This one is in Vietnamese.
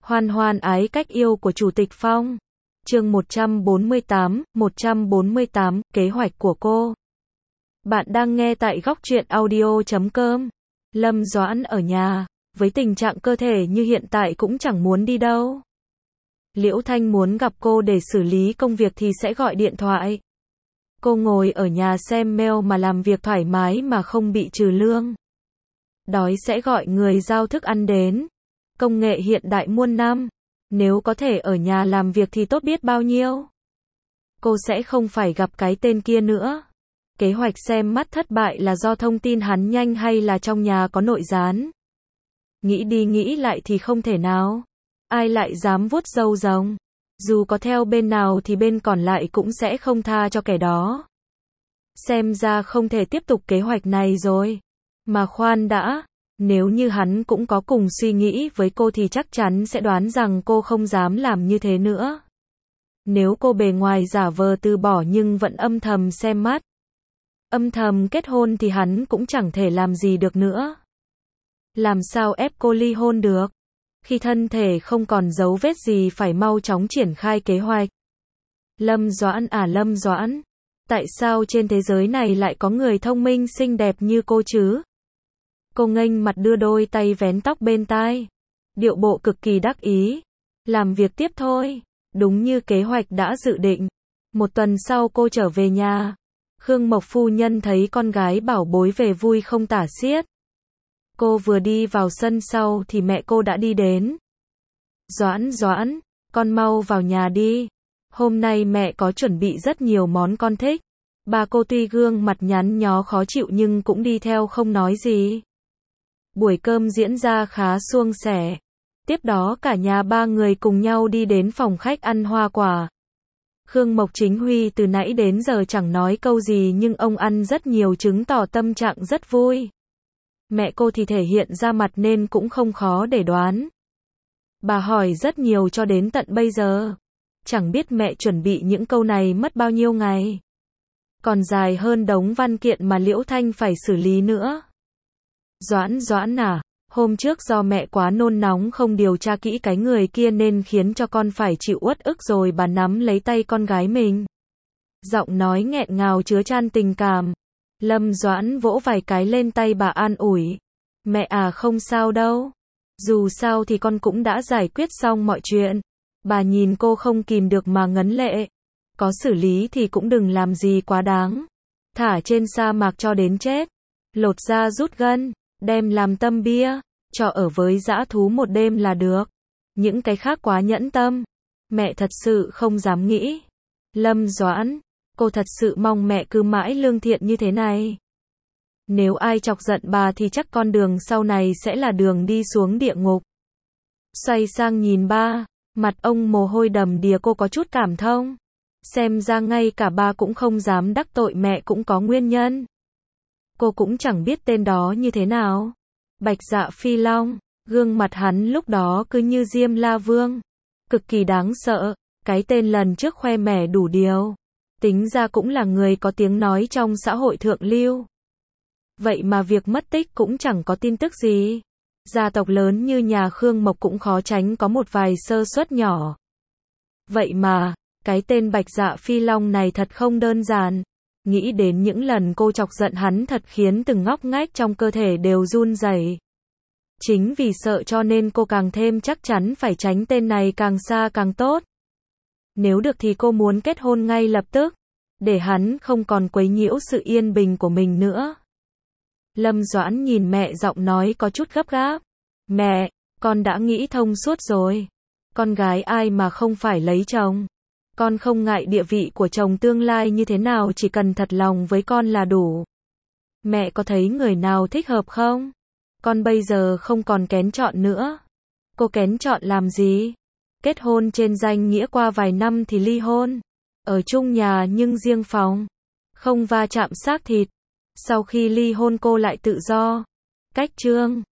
Hoan hoan ái cách yêu của Chủ tịch Phong. Chương 148, kế hoạch của cô. Bạn đang nghe tại góc truyện audio.com. Lâm Doãn ở nhà, với tình trạng cơ thể như hiện tại cũng chẳng muốn đi đâu. Liễu Thanh muốn gặp cô để xử lý công việc thì sẽ gọi điện thoại. Cô ngồi ở nhà xem mail mà làm việc thoải mái mà không bị trừ lương. Đói sẽ gọi người giao thức ăn đến. Công nghệ hiện đại muôn năm, nếu có thể ở nhà làm việc thì tốt biết bao nhiêu. Cô sẽ không phải gặp cái tên kia nữa. Kế hoạch xem mắt thất bại là do thông tin hắn nhanh hay là trong nhà có nội gián? Nghĩ đi nghĩ lại thì không thể nào. Ai lại dám vuốt râu rồng? Dù có theo bên nào thì bên còn lại cũng sẽ không tha cho kẻ đó. Xem ra không thể tiếp tục kế hoạch này rồi. Mà khoan đã, nếu như hắn cũng có cùng suy nghĩ với cô thì chắc chắn sẽ đoán rằng cô không dám làm như thế nữa. Nếu cô bề ngoài giả vờ từ bỏ nhưng vẫn âm thầm xem mắt, âm thầm kết hôn thì hắn cũng chẳng thể làm gì được nữa. Làm sao ép cô ly hôn được? Khi thân thể không còn dấu vết gì phải mau chóng triển khai kế hoạch. Lâm Doãn à Lâm Doãn, tại sao trên thế giới này lại có người thông minh xinh đẹp như cô chứ? Cô nghênh mặt đưa đôi tay vén tóc bên tai, điệu bộ cực kỳ đắc ý. Làm việc tiếp thôi, đúng như kế hoạch đã dự định. Một tuần sau cô trở về nhà. Khương Mộc phu nhân thấy con gái bảo bối về vui không tả xiết. Cô vừa đi vào sân sau thì mẹ cô đã đi đến. Doãn, Doãn, con mau vào nhà đi. Hôm nay mẹ có chuẩn bị rất nhiều món con thích. Bà cô tuy gương mặt nhăn nhó khó chịu nhưng cũng đi theo không nói gì. Buổi cơm diễn ra khá suôn sẻ. Tiếp đó cả nhà ba người cùng nhau đi đến phòng khách ăn hoa quả. Khương Mộc Chính Huy từ nãy đến giờ chẳng nói câu gì nhưng ông ăn rất nhiều chứng tỏ tâm trạng rất vui. Mẹ cô thì thể hiện ra mặt nên cũng không khó để đoán. Bà hỏi rất nhiều cho đến tận bây giờ. Chẳng biết mẹ chuẩn bị những câu này mất bao nhiêu ngày. Còn dài hơn đống văn kiện mà Liễu Thanh phải xử lý nữa. Doãn, Doãn à, hôm trước do mẹ quá nôn nóng không điều tra kỹ cái người kia nên khiến cho con phải chịu uất ức rồi. Bà nắm lấy tay con gái mình. Giọng nói nghẹn ngào chứa chan tình cảm. Lâm Doãn vỗ vài cái lên tay bà an ủi. Mẹ à không sao đâu. Dù sao thì con cũng đã giải quyết xong mọi chuyện. Bà nhìn cô không kìm được mà ngấn lệ. Có xử lý thì cũng đừng làm gì quá đáng. Thả trên sa mạc cho đến chết. Lột da rút gân. Đem làm tâm bia. Cho ở với dã thú một đêm là được. Những cái khác quá nhẫn tâm. Mẹ thật sự không dám nghĩ. Lâm Doãn, cô thật sự mong mẹ cứ mãi lương thiện như thế này. Nếu ai chọc giận bà thì chắc con đường sau này sẽ là đường đi xuống địa ngục. Xoay sang nhìn ba, mặt ông mồ hôi đầm đìa. Cô có chút cảm thông. Xem ra ngay cả ba cũng không dám đắc tội mẹ cũng có nguyên nhân. Cô cũng chẳng biết tên đó như thế nào. Bạch Dạ Phi Long, gương mặt hắn lúc đó cứ như Diêm La Vương. Cực kỳ đáng sợ, cái tên lần trước khoe mẽ đủ điều. Tính ra cũng là người có tiếng nói trong xã hội thượng lưu. Vậy mà việc mất tích cũng chẳng có tin tức gì. Gia tộc lớn như nhà Khương Mộc cũng khó tránh có một vài sơ suất nhỏ. Vậy mà, cái tên Bạch Dạ Phi Long này thật không đơn giản. Nghĩ đến những lần cô chọc giận hắn thật khiến từng ngóc ngách trong cơ thể đều run rẩy. Chính vì sợ cho nên cô càng thêm chắc chắn phải tránh tên này càng xa càng tốt. Nếu được thì cô muốn kết hôn ngay lập tức, để hắn không còn quấy nhiễu sự yên bình của mình nữa. Lâm Doãn nhìn mẹ, giọng nói có chút gấp gáp. Mẹ, con đã nghĩ thông suốt rồi. Con gái ai mà không phải lấy chồng. Con không ngại địa vị của chồng tương lai như thế nào, chỉ cần thật lòng với con là đủ. Mẹ có thấy người nào thích hợp không? Con bây giờ không còn kén chọn nữa. Cô kén chọn làm gì? Kết hôn trên danh nghĩa qua vài năm thì ly hôn. Ở chung nhà nhưng riêng phòng. Không va chạm xác thịt. Sau khi ly hôn cô lại tự do. Cách chương